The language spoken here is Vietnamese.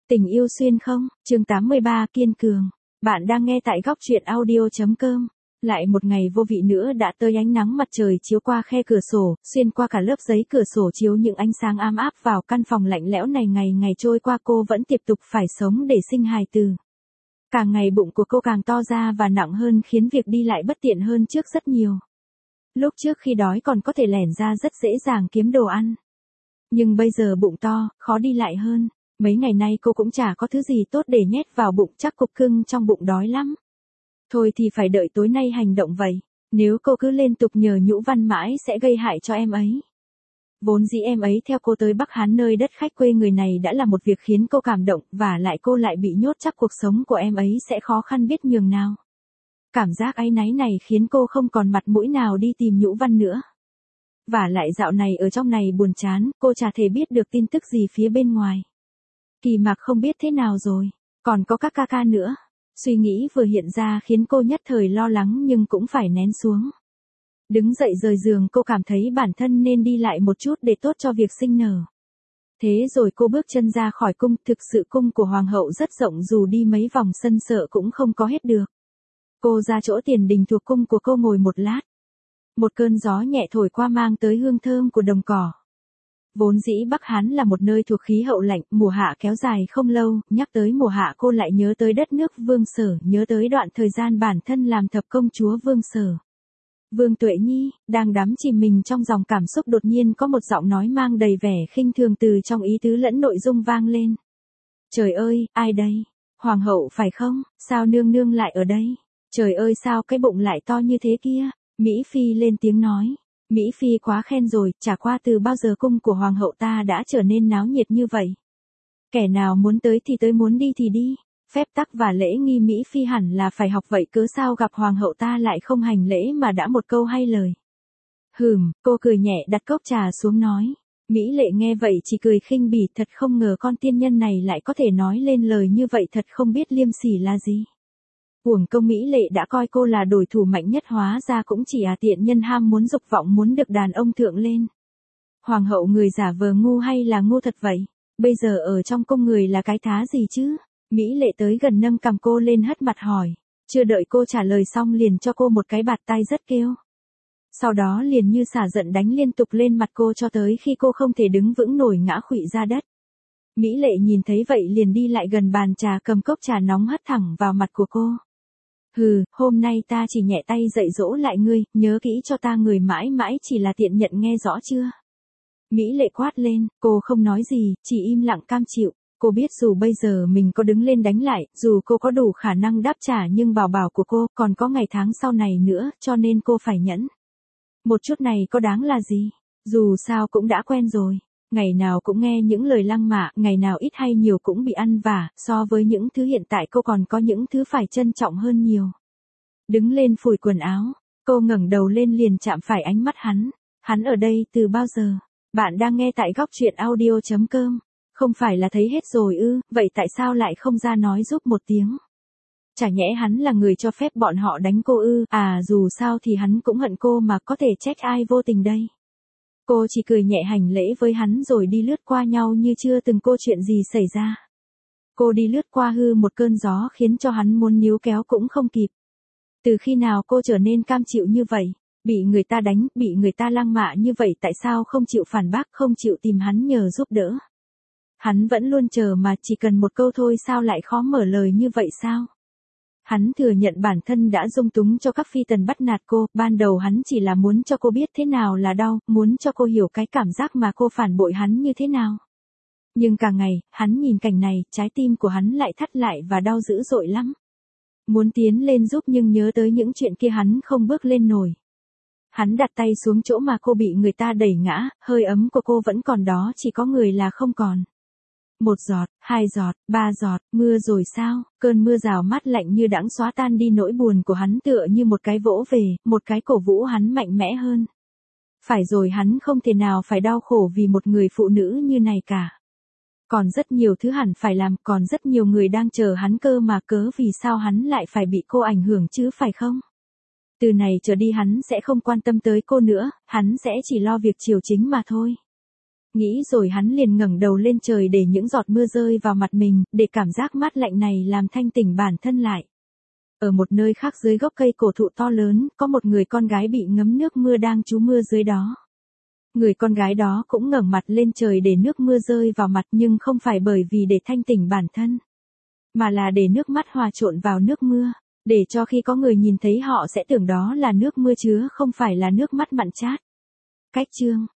Tình yêu xuyên không, chương 83 kiên cường. Bạn đang nghe tại góc truyện audio.com. Lại một ngày vô vị nữa đã tới, ánh nắng mặt trời chiếu qua khe cửa sổ, xuyên qua cả lớp giấy cửa sổ chiếu những ánh sáng ấm áp vào căn phòng lạnh lẽo này. Ngày ngày trôi qua cô vẫn tiếp tục phải sống để sinh hài tử. Càng ngày bụng của cô càng to ra và nặng hơn, khiến việc đi lại bất tiện hơn trước rất nhiều. Lúc trước khi đói còn có thể lẻn ra rất dễ dàng kiếm đồ ăn. Nhưng bây giờ bụng to, khó đi lại hơn. Mấy ngày nay cô cũng chả có thứ gì tốt để nhét vào bụng, chắc cục cưng trong bụng đói lắm. Thôi thì phải đợi tối nay hành động vậy. Nếu cô cứ liên tục nhờ Nhũ Văn mãi sẽ gây hại cho em ấy. Vốn dĩ em ấy theo cô tới Bắc Hán, nơi đất khách quê người này, đã là một việc khiến cô cảm động, và lại cô lại bị nhốt, chắc cuộc sống của em ấy sẽ khó khăn biết nhường nào. Cảm giác áy náy này khiến cô không còn mặt mũi nào đi tìm Nhũ Văn nữa. Và lại dạo này ở trong này buồn chán, cô chả thể biết được tin tức gì phía bên ngoài. Kỳ Mạc không biết thế nào rồi, còn có các ca ca nữa. Suy nghĩ vừa hiện ra khiến cô nhất thời lo lắng, nhưng cũng phải nén xuống. Đứng dậy rời giường, cô cảm thấy bản thân nên đi lại một chút để tốt cho việc sinh nở. Thế rồi cô bước chân ra khỏi cung. Thực sự cung của hoàng hậu rất rộng, dù đi mấy vòng sân sợ cũng không có hết được. Cô ra chỗ tiền đình thuộc cung của cô ngồi một lát. Một cơn gió nhẹ thổi qua mang tới hương thơm của đồng cỏ. Vốn dĩ Bắc Hán là một nơi thuộc khí hậu lạnh, mùa hạ kéo dài không lâu, nhắc tới mùa hạ cô lại nhớ tới đất nước Vương Sở, nhớ tới đoạn thời gian bản thân làm thập công chúa Vương Sở. Vương Tuệ Nhi, đang đắm chìm mình trong dòng cảm xúc, đột nhiên có một giọng nói mang đầy vẻ khinh thường từ trong ý tứ lẫn nội dung vang lên. Trời ơi, ai đây? Hoàng hậu phải không? Sao nương nương lại ở đây? Trời ơi, sao cái bụng lại to như thế kia? Mỹ Phi lên tiếng nói. Mỹ Phi quá khen rồi, chả qua từ bao giờ cung của hoàng hậu ta đã trở nên náo nhiệt như vậy. Kẻ nào muốn tới thì tới, muốn đi thì đi. Phép tắc và lễ nghi Mỹ Phi hẳn là phải học vậy, cớ sao gặp hoàng hậu ta lại không hành lễ mà đã một câu hay lời. Cô cười nhẹ đặt cốc trà xuống nói. Mỹ Lệ nghe vậy chỉ cười khinh bỉ, thật không ngờ con tiên nhân này lại có thể nói lên lời như vậy, thật không biết liêm sỉ là gì. Uổng công Mỹ Lệ đã coi cô là đối thủ mạnh nhất, hóa ra cũng chỉ tiện nhân ham muốn, dục vọng muốn được đàn ông thượng lên. Hoàng hậu người giả vờ ngu hay là ngu thật vậy? Bây giờ ở trong cung người là cái thá gì chứ? Mỹ Lệ tới gần nâng cằm cô lên, hất mặt hỏi. Chưa đợi cô trả lời xong liền cho cô một cái bạt tai rất kêu. Sau đó liền như xả giận đánh liên tục lên mặt cô cho tới khi cô không thể đứng vững nổi, ngã khuỵu ra đất. Mỹ Lệ nhìn thấy vậy liền đi lại gần bàn trà, cầm cốc trà nóng hất thẳng vào mặt của cô. Hôm nay ta chỉ nhẹ tay dạy dỗ lại ngươi, nhớ kỹ cho ta, người mãi mãi chỉ là tiện nhận, nghe rõ chưa? Mỹ Lệ quát lên, cô không nói gì, chỉ im lặng cam chịu. Cô biết dù bây giờ mình có đứng lên đánh lại, dù cô có đủ khả năng đáp trả, nhưng bảo bảo của cô còn có ngày tháng sau này nữa, cho nên cô phải nhẫn. Một chút này có đáng là gì? Dù sao cũng đã quen rồi. Ngày nào cũng nghe những lời lăng mạ, ngày nào ít hay nhiều cũng bị ăn vả, so với những thứ hiện tại cô còn có những thứ phải trân trọng hơn nhiều. Đứng lên phủi quần áo, cô ngẩng đầu lên liền chạm phải ánh mắt hắn. Hắn ở đây từ bao giờ? Bạn đang nghe tại góc truyện audio.com. Không phải là thấy hết rồi ư? Vậy tại sao lại không ra nói giúp một tiếng? Chả nhẽ hắn là người cho phép bọn họ đánh cô ư? Dù sao thì hắn cũng hận cô mà, có thể trách ai vô tình đây? Cô chỉ cười nhẹ hành lễ với hắn rồi đi lướt qua nhau như chưa từng có chuyện gì xảy ra. Cô đi lướt qua một cơn gió khiến cho hắn muốn níu kéo cũng không kịp. Từ khi nào cô trở nên cam chịu như vậy? Bị người ta đánh, bị người ta lăng mạ như vậy, tại sao không chịu phản bác, không chịu tìm hắn nhờ giúp đỡ? Hắn vẫn luôn chờ mà, chỉ cần một câu thôi sao lại khó mở lời như vậy sao? Hắn thừa nhận bản thân đã dung túng cho các phi tần bắt nạt cô, ban đầu hắn chỉ là muốn cho cô biết thế nào là đau, muốn cho cô hiểu cái cảm giác mà cô phản bội hắn như thế nào. Nhưng càng ngày, hắn nhìn cảnh này, trái tim của hắn lại thắt lại và đau dữ dội lắm. Muốn tiến lên giúp nhưng nhớ tới những chuyện kia hắn không bước lên nổi. Hắn đặt tay xuống chỗ mà cô bị người ta đẩy ngã, hơi ấm của cô vẫn còn đó, chỉ có người là không còn. 1 giọt, 2 giọt, 3 giọt, mưa rồi sao? Cơn mưa rào mát lạnh như đãng xóa tan đi nỗi buồn của hắn, tựa như một cái vỗ về, một cái cổ vũ hắn mạnh mẽ hơn. Phải rồi, hắn không thể nào phải đau khổ vì một người phụ nữ như này cả. Còn rất nhiều thứ hẳn phải làm, còn rất nhiều người đang chờ hắn cơ mà, cớ vì sao hắn lại phải bị cô ảnh hưởng chứ, phải không? Từ này trở đi hắn sẽ không quan tâm tới cô nữa, hắn sẽ chỉ lo việc chiều chính mà thôi. Nghĩ rồi hắn liền ngẩng đầu lên trời để những giọt mưa rơi vào mặt mình, để cảm giác mát lạnh này làm thanh tỉnh bản thân lại. Ở một nơi khác dưới gốc cây cổ thụ to lớn, có một người con gái bị ngấm nước mưa đang trú mưa dưới đó. Người con gái đó cũng ngẩng mặt lên trời để nước mưa rơi vào mặt, nhưng không phải bởi vì để thanh tỉnh bản thân, mà là để nước mắt hòa trộn vào nước mưa, để cho khi có người nhìn thấy họ sẽ tưởng đó là nước mưa chứ không phải là nước mắt mặn chát. Cách chương